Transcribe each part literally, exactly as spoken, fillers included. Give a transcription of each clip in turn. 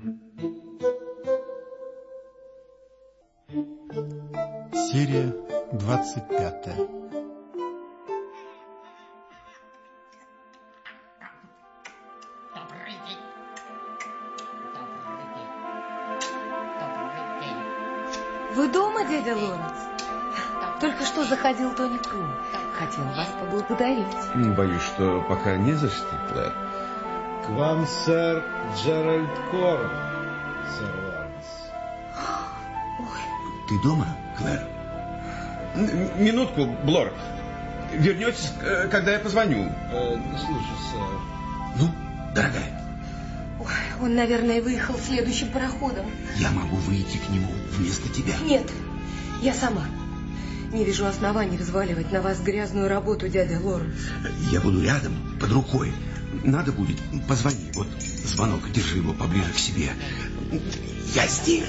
Серия двадцать пятая. Вы дома, дядя Лоренс? Только что заходил Тони Крум. Хотел вас поблагодарить. Боюсь, что пока не за что, Клэр. К вам, сэр, Джеральд Корн, сэр Лоренс. Ой. Ты дома, Клэр? Минутку, Блор. Вернетесь, когда я позвоню. Э, слушай, сэр. Ну, дорогая. Ой, он, наверное, выехал следующим пароходом. Я могу выйти к нему вместо тебя. Нет, я сама. Не вижу оснований взваливать на вас грязную работу, дядя Лоренс. Я буду рядом, под рукой. Надо будет, позвони. Вот звонок, держи его поближе к себе. Я здесь.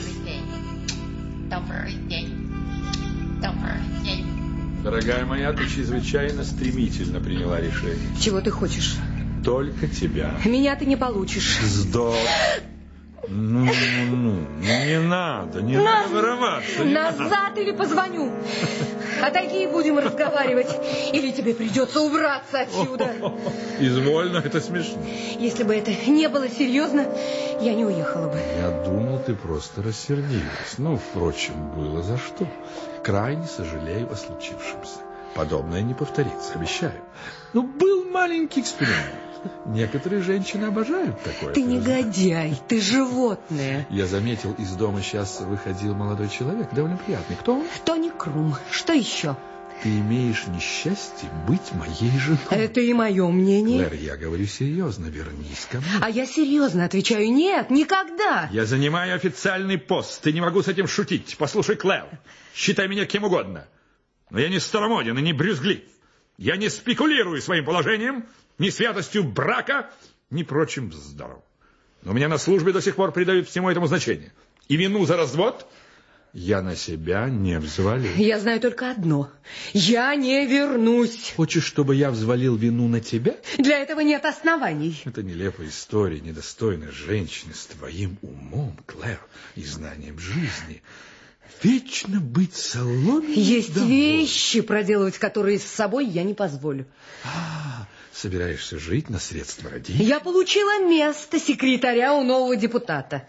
Дорогая моя, ты чрезвычайно стремительно приняла решение. Чего ты хочешь? Только тебя. Меня ты не получишь. Сдох. Ну, ну, ну, не надо, не Наз... надо вороваться. Не Назад надо. или позвоню. Отойди и будем разговаривать. Или тебе придется убраться отсюда. Извольно, это смешно. Если бы это не было серьезно, я не уехала бы. Я думал, ты просто рассердилась. Ну, впрочем, было за что. Крайне сожалею о случившемся. Подобное не повторится, обещаю. Ну, был маленький эксперимент. Некоторые женщины обожают такое. Ты негодяй, ты животное. Я заметил, из дома сейчас выходил молодой человек, довольно приятный. Кто он? Тони Крум. Что еще? Ты имеешь несчастье быть моей женой. Это и мое мнение. Клэр, я говорю серьезно, вернись ко мне. А я серьезно отвечаю, нет, никогда. Я занимаю официальный пост, ты не могу с этим шутить. Послушай, Клэр, считай меня кем угодно. Но я не старомоден и не брюзглив. Я не спекулирую своим положением, ни святостью брака, ни прочим вздором. Но меня на службе до сих пор придают всему этому значение. И вину за развод я на себя не взвалил. Я знаю только одно. Я не вернусь. Хочешь, чтобы я взвалил вину на тебя? Для этого нет оснований. Это нелепая история, недостойная женщины с твоим умом, Клэр, и знанием жизни. Вечно быть соломенной. Есть домой. вещи, проделывать которые с собой я не позволю. А, собираешься жить на средства родителей? Я получила место секретаря у нового депутата.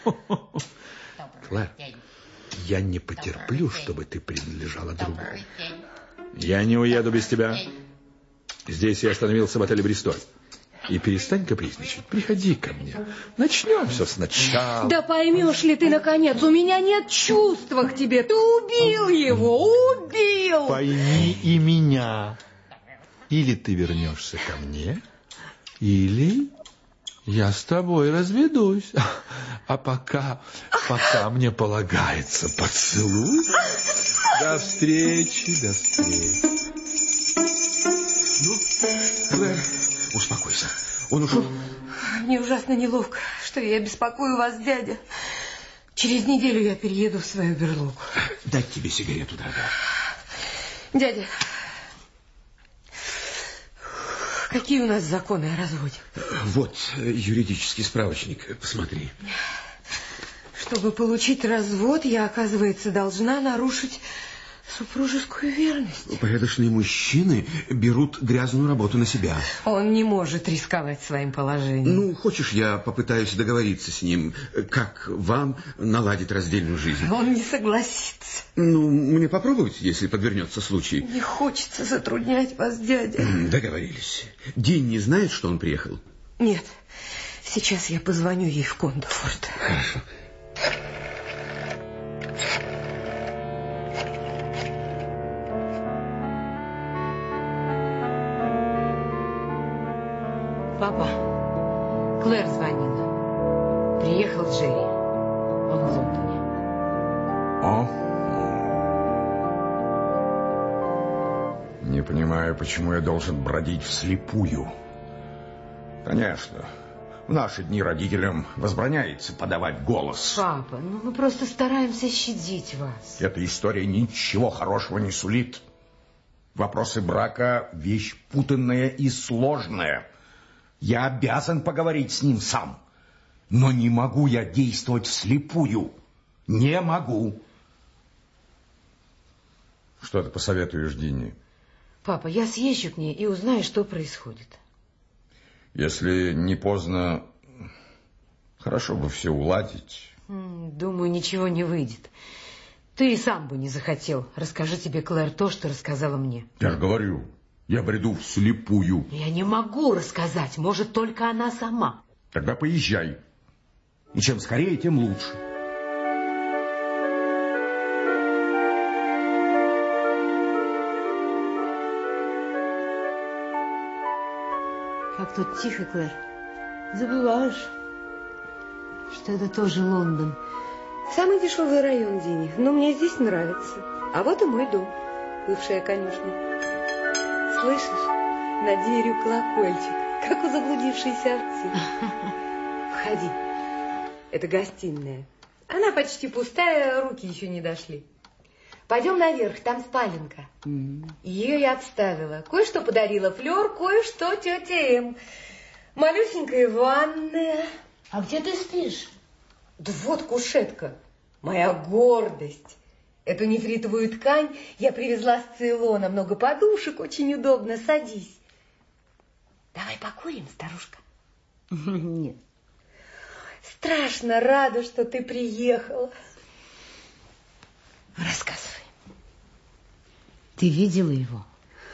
Клэр, я не потерплю, чтобы ты принадлежала другому. Я не уеду без тебя. Здесь я остановился в отеле «Бристоль». И перестань капризничать. Приходи ко мне. Начнем все сначала. Да поймешь ли ты, наконец, у меня нет чувства к тебе. Ты убил его, убил. Пойми и меня. Или ты вернешься ко мне, или я с тобой разведусь. А пока, пока мне полагается поцелуй. До встречи, до встречи. Ну, Клэр, успокойся. Он ушел. Мне ужасно неловко, что я беспокою вас, дядя. Через неделю я перееду в свою берлогу. Дать тебе сигарету, дорогая. Дядя, какие у нас законы о разводе? Вот юридический справочник, посмотри. Чтобы получить развод, я, оказывается, должна нарушить супружескую верность. Порядочные мужчины берут грязную работу на себя. Он не может рисковать своим положением. Ну, хочешь, я попытаюсь договориться с ним, как вам наладить раздельную жизнь? Он не согласится. Ну, мне попробовать, если подвернется случай. Не хочется затруднять вас, дядя. Договорились. Дин не знает, что он приехал? Нет. Сейчас я позвоню ей в Кондофорд. Хорошо. Папа, Клэр звонила. Приехал Джерри. Он в Лондоне. О? Не понимаю, почему я должен бродить вслепую. Конечно, в наши дни родителям возбраняется подавать голос. Папа, ну мы просто стараемся щадить вас. Эта история ничего хорошего не сулит. Вопросы брака — вещь путанная и сложная. Я обязан поговорить с ним сам. Но не могу я действовать вслепую. Не могу. Что ты посоветуешь Дине? Папа, я съезжу к ней и узнаю, что происходит. Если не поздно, хорошо бы все уладить. Думаю, ничего не выйдет. Ты и сам бы не захотел. Расскажи тебе, Клэр, то, что рассказала мне. Я же говорю, я бреду вслепую. Я не могу рассказать, может, только она сама. Тогда поезжай. И чем скорее, тем лучше. Как тут тихо, Клэр. Забываешь, что это тоже Лондон. Самый дешевый район, Дини, но мне здесь нравится. А вот и мой дом, бывшая конюшня. Слышишь, над дверью колокольчик, как у заблудившейся овцы. Входи, это гостиная. Она почти пустая, руки еще не дошли. Пойдем наверх, там спаленка. Mm. Ее я обставила. Кое-что подарила Флёр, кое-что тетя Эм. Малюсенькая ванная. А где ты спишь? Да вот кушетка, моя гордость. Эту нефритовую ткань я привезла с Цейлона. Много подушек, очень удобно. Садись. Давай покурим, старушка? Нет. Страшно рада, что ты приехала. Рассказывай. Ты видела его?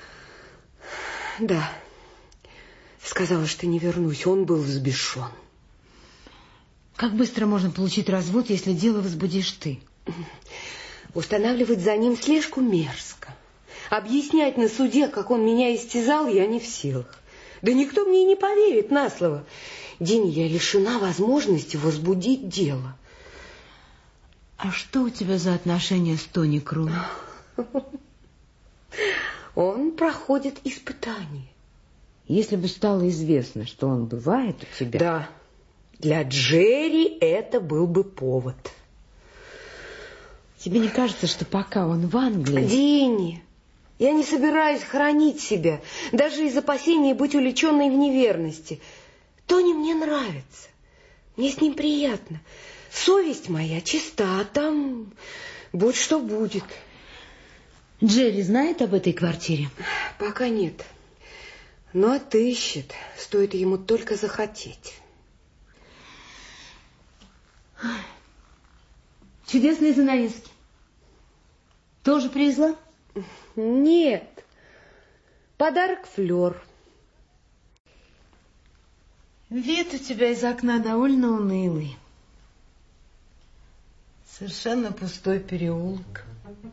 Да. Сказала, что не вернусь. Он был взбешен. Как быстро можно получить развод, если дело возбудишь ты? Устанавливать за ним слежку мерзко. Объяснять на суде, как он меня истязал, я не в силах. Да никто мне и не поверит на слово. Дини, я лишена возможности возбудить дело. А что у тебя за отношения с Тони Крум? Он проходит испытание. Если бы стало известно, что он бывает у тебя... Да, для Джерри это был бы повод. Тебе не кажется, что пока он в Англии... Дини, я не собираюсь хранить себя, даже из опасения быть увлеченной в неверности. Тони мне нравится, мне с ним приятно. Совесть моя чиста, а там будь что будет. Джерри знает об этой квартире? Пока нет, но отыщет, стоит ему только захотеть. Чудесные занавески. Тоже привезла? Нет, подарок Флёр. Вид у тебя из окна довольно унылый. Совершенно пустой переулок.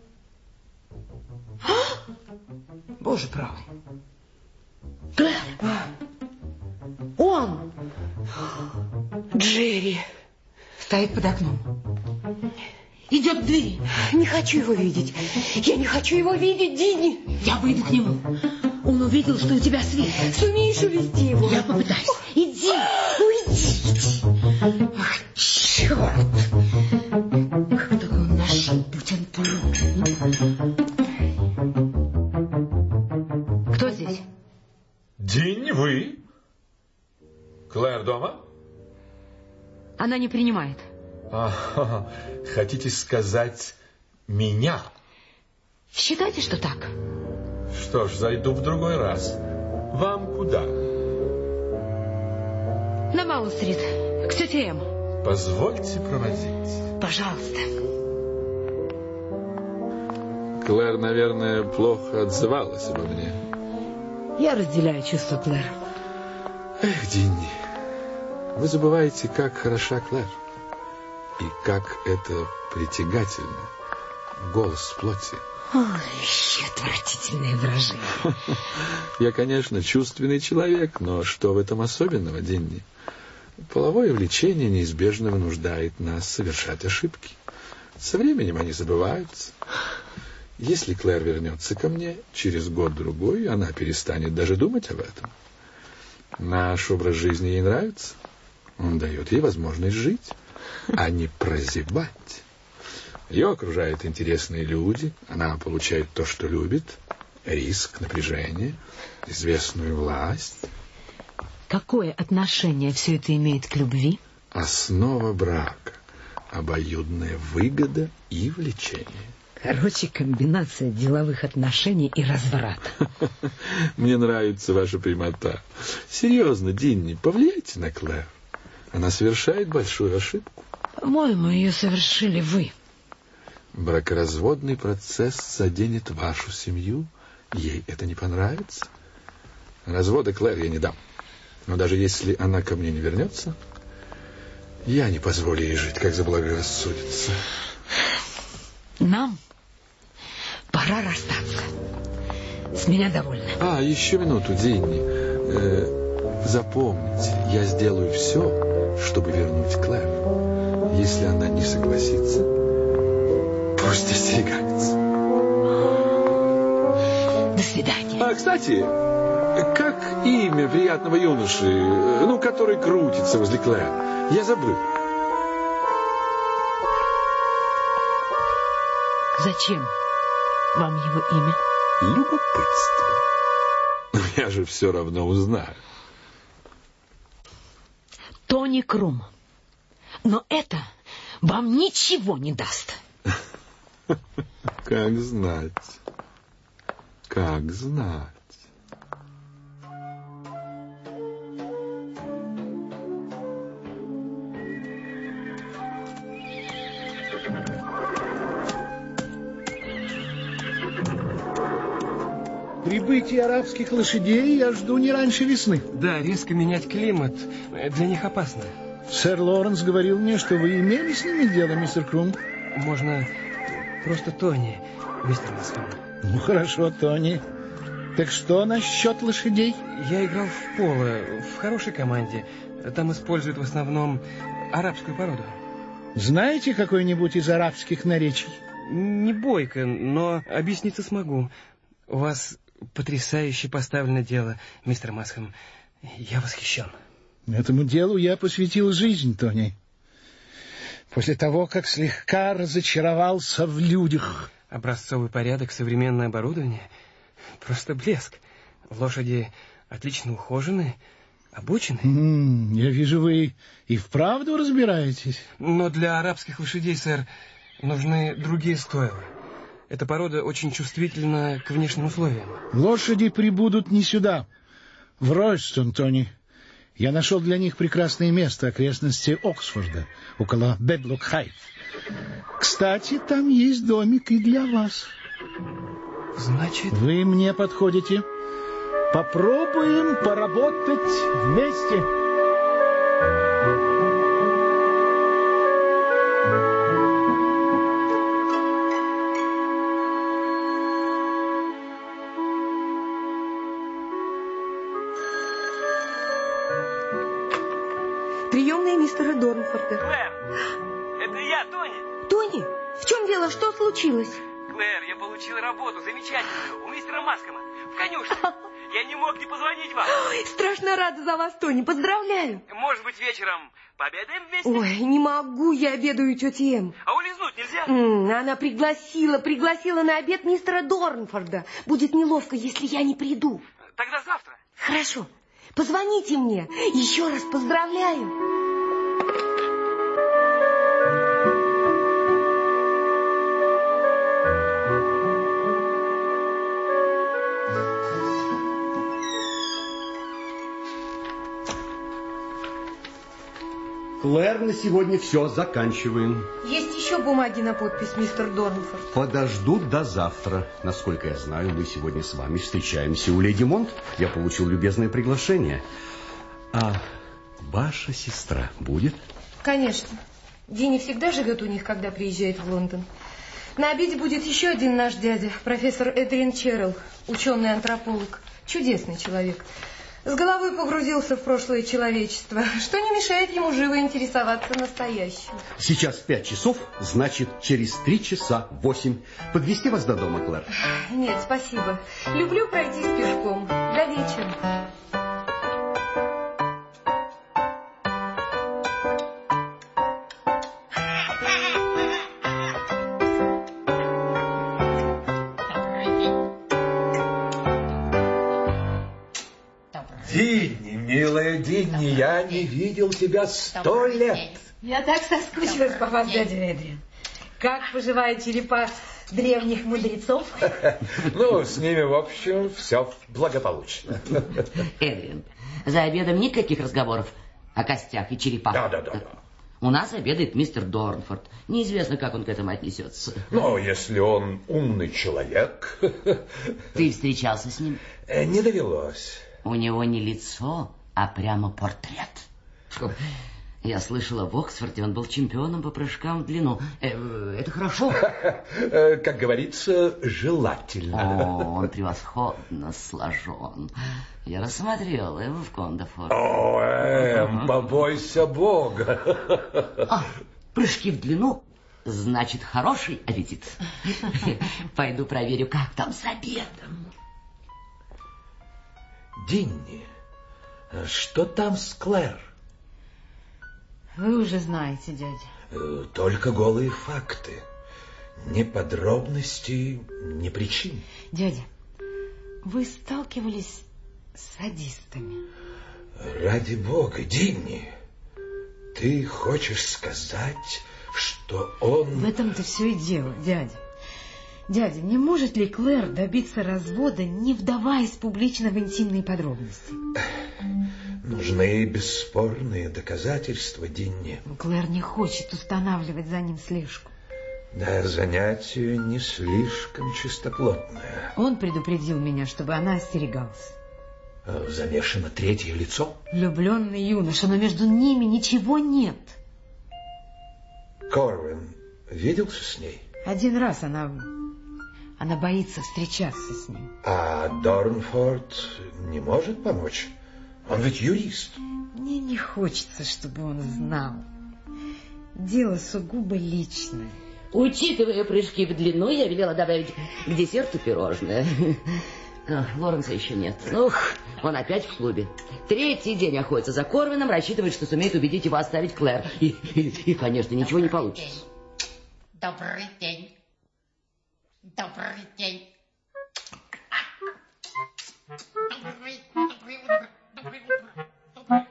А! Боже правый. Клэр! Он! Джерри. Стоит под окном. Идет к двери. Не хочу его видеть. Я не хочу его видеть, Дини. Я выйду к нему. Он увидел, что у тебя свет. Сумеешь увести его? Я попытаюсь. Иди. Ну, иди. Ах, черт. Как только он нашел, будь он проклят. Кто здесь? Динни, вы? Клэр дома? Она не принимает. А, хотите сказать меня? Считайте, что так. Что ж, зайду в другой раз. Вам куда? На Маун-стрит, к тете Эм. Позвольте проводить. Пожалуйста. Клэр, наверное, плохо отзывалась обо мне. Я разделяю чувства Клэр. Эх, Динни, вы забываете, как хороша Клэр. И как это притягательно. Голос в плоти. Ой, отвратительное выражение. Я, конечно, чувственный человек, но что в этом особенного, Динни? Половое влечение неизбежно вынуждает нас совершать ошибки. Со временем они забываются. Если Клэр вернется ко мне, через год-другой она перестанет даже думать об этом. Наш образ жизни ей нравится. Он дает ей возможность жить, а не прозябать. Ее окружают интересные люди, она получает то, что любит, риск, напряжение, известную власть. Какое отношение все это имеет к любви? Основа брака – обоюдная выгода и влечение. Короче, комбинация деловых отношений и разврата. Мне нравится ваша прямота. Серьезно, Динни, повлияйте на Клэр. Она совершает большую ошибку. По-моему, ее совершили вы. Бракоразводный процесс заденет вашу семью. Ей это не понравится. Развода Клэр я не дам. Но даже если она ко мне не вернется, я не позволю ей жить, как заблагорассудится. Нам пора расстаться. С меня довольно. А, еще минуту, Динни. Э, запомните, я сделаю все, чтобы вернуть Клэр. Если она не согласится, пусть остерегается. До свидания. А, кстати, как имя приятного юноши, ну, который крутится возле Клэр? Я забыл. Зачем вам его имя? Любопытство. Я же все равно узнаю. Тони Крум. Но это вам ничего не даст. Как знать. Как знать. Прибытие арабских лошадей я жду не раньше весны. Да, резко менять климат для них опасно. Сэр Лоренс говорил мне, что вы имели с ними дело, мистер Крум. Можно просто Тони, мистер Масхэм. Ну, хорошо, Тони. Так что насчет лошадей? Я играл в поло, в хорошей команде. Там используют в основном арабскую породу. Знаете какой-нибудь из арабских наречий? Не бойко, но объясниться смогу. У вас потрясающе поставлено дело, мистер Масхэм. Я восхищен. Этому делу я посвятил жизнь, Тони. После того, как слегка разочаровался в людях. Образцовый порядок, современное оборудование. Просто блеск. Лошади отлично ухожены, обучены. М-м, я вижу, вы и вправду разбираетесь. Но для арабских лошадей, сэр, нужны другие стойла. Эта порода очень чувствительна к внешним условиям. Лошади прибудут не сюда, в Ройстон, Тони. Я нашел для них прекрасное место, окрестности Оксфорда, около Бедлок-Хайт. Кстати, там есть домик и для вас. Значит... Вы мне подходите. Попробуем поработать вместе. Приемная мистера Дорнфорда. Клэр, это я, Тони. Тони, в чем дело? Что случилось? Клэр, я получил работу замечательную у мистера Масхэма в конюшне. Я не мог не позвонить вам. Ой, страшно рада за вас, Тони. Поздравляю. Может быть, вечером пообедаем вместе? Ой, не могу, я обедаю у тети Эм. А улизнуть нельзя? М, она пригласила, пригласила на обед мистера Дорнфорда. Будет неловко, если я не приду. Тогда завтра. Хорошо. Позвоните мне. Еще раз поздравляю. Клэр, на сегодня все, заканчиваем. Есть еще бумаги на подпись, мистер Дорнфорд? Подождут до завтра. Насколько я знаю, мы сегодня с вами встречаемся у леди Монт. Я получил любезное приглашение. А ваша сестра будет? Конечно. Динни всегда живет у них, когда приезжает в Лондон. На обеде будет еще один наш дядя, профессор Эдриан Черрелл, ученый-антрополог. Чудесный человек. С головой погрузился в прошлое человечество, что не мешает ему живо интересоваться настоящим. Сейчас пять часов, значит, через три часа восемь. Подвезти вас до дома, Клэр? Нет, спасибо. Люблю пройтись пешком. До вечера. Динни, милая Динни, Я не видел тебя сто лет. Я так соскучилась по вас, дядя Эдриан. Как поживают черепа древних мудрецов? Ну, с ними, в общем, все благополучно. Эдриан, за обедом никаких разговоров о костях и черепах. Да, да, да. да. У нас обедает мистер Дорнфорд. Неизвестно, как он к этому отнесется. Но если он умный человек... Ты встречался с ним? Не довелось. У него не лицо, а прямо портрет. Я слышала, в Оксфорде он был чемпионом по прыжкам в длину. Это хорошо? Как говорится, желательно. О, он превосходно сложен. Я рассмотрел его в Кондофорде. О, Эм, ага. Побойся Бога. А, прыжки в длину, значит, хороший аппетит. Пойду проверю, как там с обедом. Динни, что там с Клэр? Вы уже знаете, дядя. Только голые факты. Ни подробностей, ни причин. Дядя, вы сталкивались с садистами? Ради бога, Динни, ты хочешь сказать, что он... В этом-то все и дело, дядя. Дядя, не может ли Клэр добиться развода, не вдаваясь публично в интимные подробности? Нужны бесспорные доказательства, Динни. Клэр не хочет устанавливать за ним слежку. Да, занятие не слишком чистоплотное. Он предупредил меня, чтобы она остерегалась. Замешано третье лицо? Влюбленный юноша, но между ними ничего нет. Корвин виделся с ней? Один раз она... Она боится встречаться с ним. А Дорнфорд не может помочь? Он ведь юрист. Мне не хочется, чтобы он знал. Дело сугубо личное. Учитывая прыжки в длину, я велела добавить к десерту пирожное. Лоренса еще нет. Ух, он опять в клубе. Третий день охотится за Корвином, рассчитывает, что сумеет убедить его оставить Клэр. И, и, и конечно, ничего не получится. Добрый день. Добрый день. Добрый, добрый утро. Доброе утро. Доброе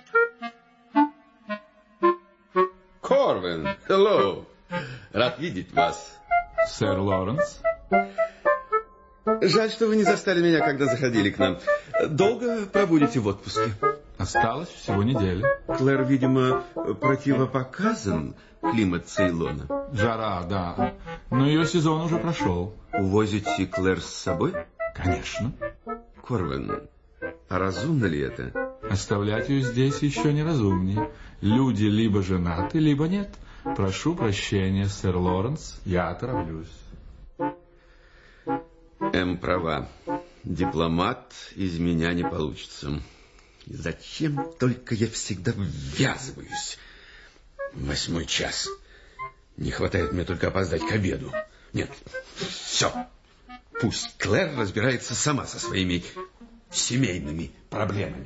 утро. Корвин, hello. Рад видеть вас. Сэр Лоренс. Жаль, что вы не застали меня, когда заходили к нам. Долго пробудете в отпуске? Осталось всего неделя. Клэр, видимо, противопоказан климат Цейлона. Жара, да. Но ее сезон уже прошел. Увозите Клэр с собой? Конечно. Корвин, а разумно ли это? Оставлять ее здесь еще неразумнее. Люди либо женаты, либо нет. Прошу прощения, сэр Лоренс, я отравлюсь. Эм права. Дипломат из меня не получится. И зачем только я всегда ввязываюсь? Восьмой час. Не хватает мне только опоздать к обеду. Нет, все. Пусть Клэр разбирается сама со своими семейными проблемами.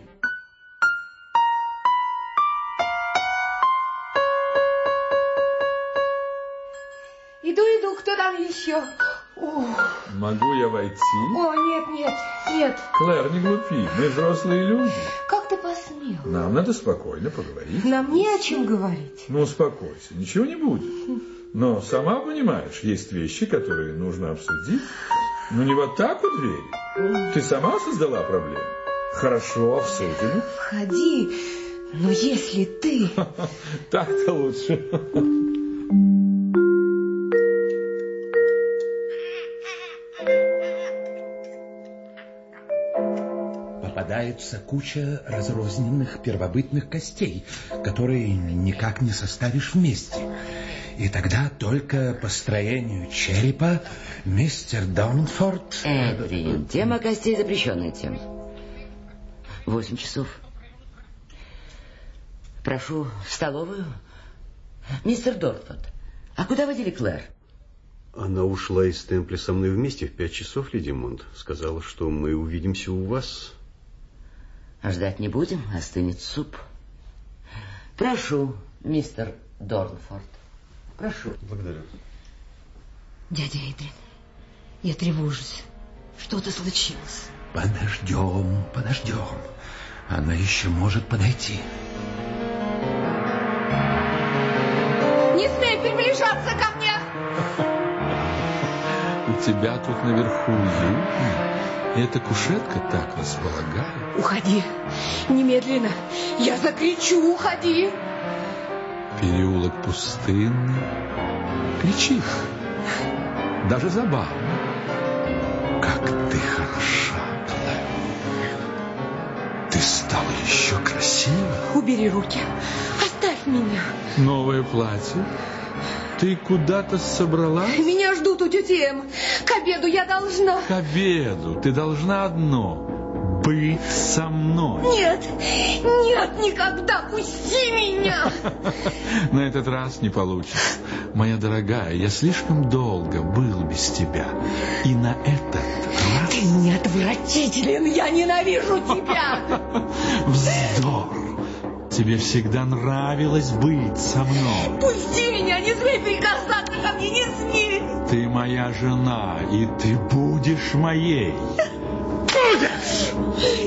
Иду, иду, кто там еще? Ох. Могу я войти? О, нет, нет, нет. Клэр, не глупи, мы взрослые люди. Как ты посмел? Нам надо спокойно поговорить. Нам не о чем говорить. Ну, успокойся, ничего не будет. Но сама понимаешь, есть вещи, которые нужно обсудить. Ну, не вот так у двери. Ты сама создала проблему. Хорошо, обсудим. Входи, но если ты... Так-то лучше. Попадается куча разрозненных первобытных костей, которые никак не составишь вместе. И тогда только по строению черепа мистер Дорнфорд... Эдриан, тема костей запрещенная тема. Восемь часов. Прошу в столовую. Мистер Дорнфорд, а куда водили Клэр? Она ушла из Темпля со мной вместе в пять часов, леди Монт. Сказала, что мы увидимся у вас. А ждать не будем, остынет суп. Прошу, мистер Дорнфорд. Прошу. Благодарю. Дядя Эдриан, я тревожусь. Что-то случилось. Подождем, подождем. Она еще может подойти. Не смей приближаться ко мне! У тебя тут наверху уютно. Эта кушетка так располагает. Уходи, немедленно. Я закричу, уходи. Переулок пустынный. Кричи. Даже забавно. Как ты хороша, Клэр. Ты стала еще красивее. Убери руки. Оставь меня. Новое платье? Ты куда-то собралась? Меня ждут у тети Эм. К обеду я должна. К обеду ты должна одно — быть со мной. Нет, нет, никогда. Пусти меня. На этот раз не получится. Моя дорогая, я слишком долго был без тебя. И на этот раз... Ты не отвратителен. Я ненавижу тебя. Вздор. Тебе всегда нравилось быть со мной. Пусти меня, не смей прикасаться ко мне, не смей. Ты моя жена, и ты будешь моей. Будешь!